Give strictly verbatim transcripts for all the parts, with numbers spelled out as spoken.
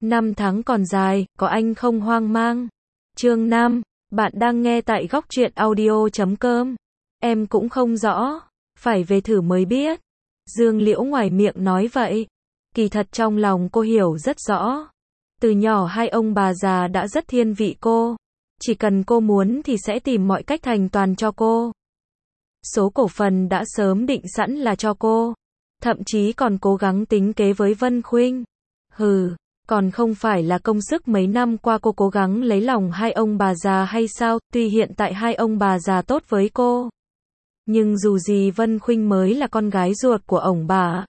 Năm tháng còn dài, có anh không hoang mang. Chương năm, bạn đang nghe tại góc truyện audio chấm com. Em cũng không rõ, phải về thử mới biết. Dương Liễu ngoài miệng nói vậy, kỳ thật trong lòng cô hiểu rất rõ. Từ nhỏ hai ông bà già đã rất thiên vị cô, chỉ cần cô muốn thì sẽ tìm mọi cách thành toàn cho cô. Số cổ phần đã sớm định sẵn là cho cô, thậm chí còn cố gắng tính kế với Vân Khuynh. Hừ, còn không phải là công sức mấy năm qua cô cố gắng lấy lòng hai ông bà già hay sao? Tuy hiện tại hai ông bà già tốt với cô, nhưng dù gì Vân Khuynh mới là con gái ruột của ổng bà.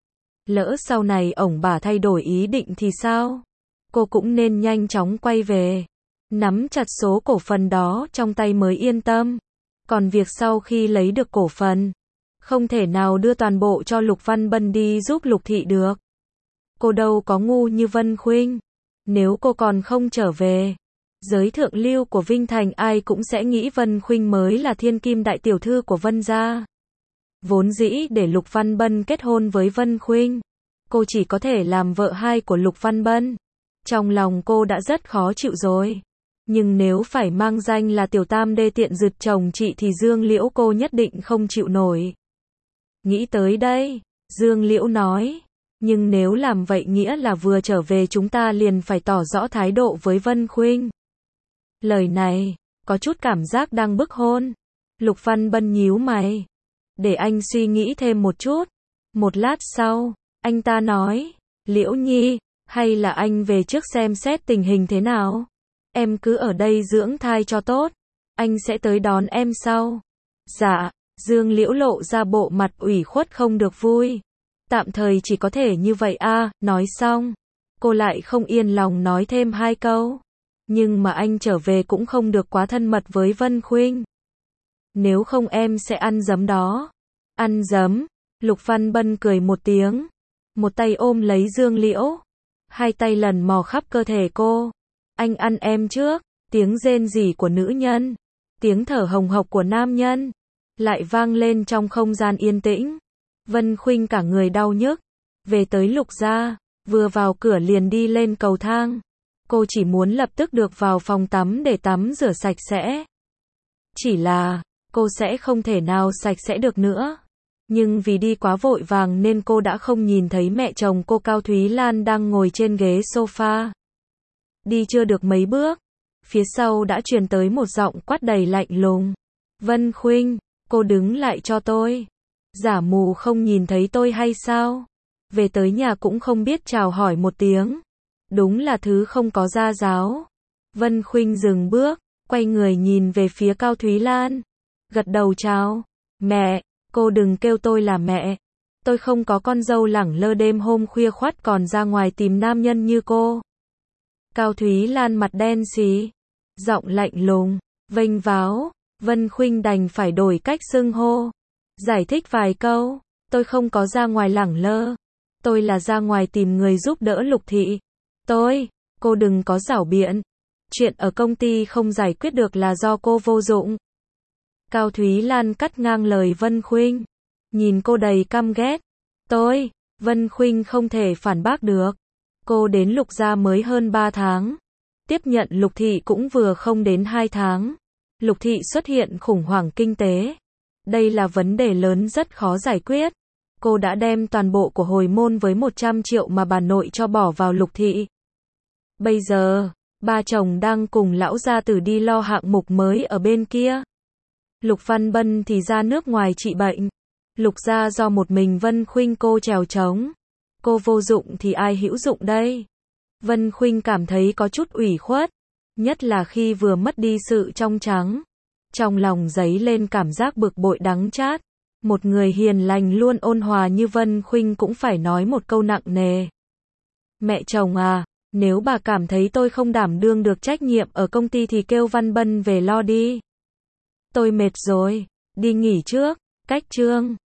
Lỡ sau này ổng bà thay đổi ý định thì sao? Cô cũng nên nhanh chóng quay về, nắm chặt số cổ phần đó trong tay mới yên tâm. Còn việc sau khi lấy được cổ phần, không thể nào đưa toàn bộ cho Lục Văn Bân đi giúp Lục Thị được. Cô đâu có ngu như Vân Khuynh. Nếu cô còn không trở về, giới thượng lưu của Vinh Thành ai cũng sẽ nghĩ Vân Khuynh mới là thiên kim đại tiểu thư của Vân gia. Vốn dĩ để Lục Văn Bân kết hôn với Vân Khuynh, cô chỉ có thể làm vợ hai của Lục Văn Bân. Trong lòng cô đã rất khó chịu rồi. Nhưng nếu phải mang danh là tiểu tam đê tiện rượt chồng chị thì Dương Liễu cô nhất định không chịu nổi. Nghĩ tới đây, Dương Liễu nói, nhưng nếu làm vậy nghĩa là vừa trở về chúng ta liền phải tỏ rõ thái độ với Vân Khuynh. Lời này, có chút cảm giác đang bức hôn. Lục Văn Bân nhíu mày. Để anh suy nghĩ thêm một chút. Một lát sau, anh ta nói, Liễu Nhi, hay là anh về trước xem xét tình hình thế nào? Em cứ ở đây dưỡng thai cho tốt. Anh sẽ tới đón em sau. Dạ, Dương Liễu lộ ra bộ mặt ủy khuất không được vui. Tạm thời chỉ có thể như vậy a. À, nói xong, cô lại không yên lòng nói thêm hai câu. Nhưng mà anh trở về cũng không được quá thân mật với Vân Khuynh. Nếu không em sẽ ăn giấm đó. Ăn giấm? Lục Văn Bân cười một tiếng. Một tay ôm lấy Dương Liễu. Hai tay lần mò khắp cơ thể cô. Anh ăn em trước. Tiếng rên rỉ của nữ nhân, tiếng thở hồng hộc của nam nhân lại vang lên trong không gian yên tĩnh. Vân Khuynh cả người đau nhức, về tới Lục gia, vừa vào cửa liền đi lên cầu thang. Cô chỉ muốn lập tức được vào phòng tắm để tắm rửa sạch sẽ. Chỉ là, cô sẽ không thể nào sạch sẽ được nữa. Nhưng vì đi quá vội vàng nên cô đã không nhìn thấy mẹ chồng cô Cao Thúy Lan đang ngồi trên ghế sofa. Đi chưa được mấy bước, phía sau đã truyền tới một giọng quát đầy lạnh lùng. Vân Khuynh, cô đứng lại cho tôi. Giả mù không nhìn thấy tôi hay sao? Về tới nhà cũng không biết chào hỏi một tiếng. Đúng là thứ không có gia giáo. Vân Khuynh dừng bước, quay người nhìn về phía Cao Thúy Lan. Gật đầu chào. Mẹ, cô đừng kêu tôi là mẹ. Tôi không có con dâu lẳng lơ đêm hôm khuya khoắt còn ra ngoài tìm nam nhân như cô. Cao Thúy Lan mặt đen xì, giọng lạnh lùng, vênh váo. Vân Khuynh đành phải đổi cách xưng hô. Giải thích vài câu, tôi không có ra ngoài lẳng lơ. Tôi là ra ngoài tìm người giúp đỡ Lục Thị. Tôi, cô đừng có giảo biện. Chuyện ở công ty không giải quyết được là do cô vô dụng. Cao Thúy Lan cắt ngang lời Vân Khuynh, nhìn cô đầy căm ghét. Tôi, Vân Khuynh không thể phản bác được. Cô đến Lục gia mới hơn ba tháng. Tiếp nhận Lục Thị cũng vừa không đến hai tháng. Lục Thị xuất hiện khủng hoảng kinh tế. Đây là vấn đề lớn rất khó giải quyết. Cô đã đem toàn bộ của hồi môn với một trăm triệu mà bà nội cho bỏ vào Lục Thị. Bây giờ, ba chồng đang cùng lão gia tử đi lo hạng mục mới ở bên kia. Lục Văn Bân thì ra nước ngoài trị bệnh. Lục gia do một mình Vân Khuynh cô trèo trống. Cô vô dụng thì ai hữu dụng đây? Vân Khuynh cảm thấy có chút ủy khuất. Nhất là khi vừa mất đi sự trong trắng. Trong lòng dấy lên cảm giác bực bội đắng chát. Một người hiền lành luôn ôn hòa như Vân Khuynh cũng phải nói một câu nặng nề. Mẹ chồng à, nếu bà cảm thấy tôi không đảm đương được trách nhiệm ở công ty thì kêu Văn Bân về lo đi. Tôi mệt rồi, đi nghỉ trước. Cách chương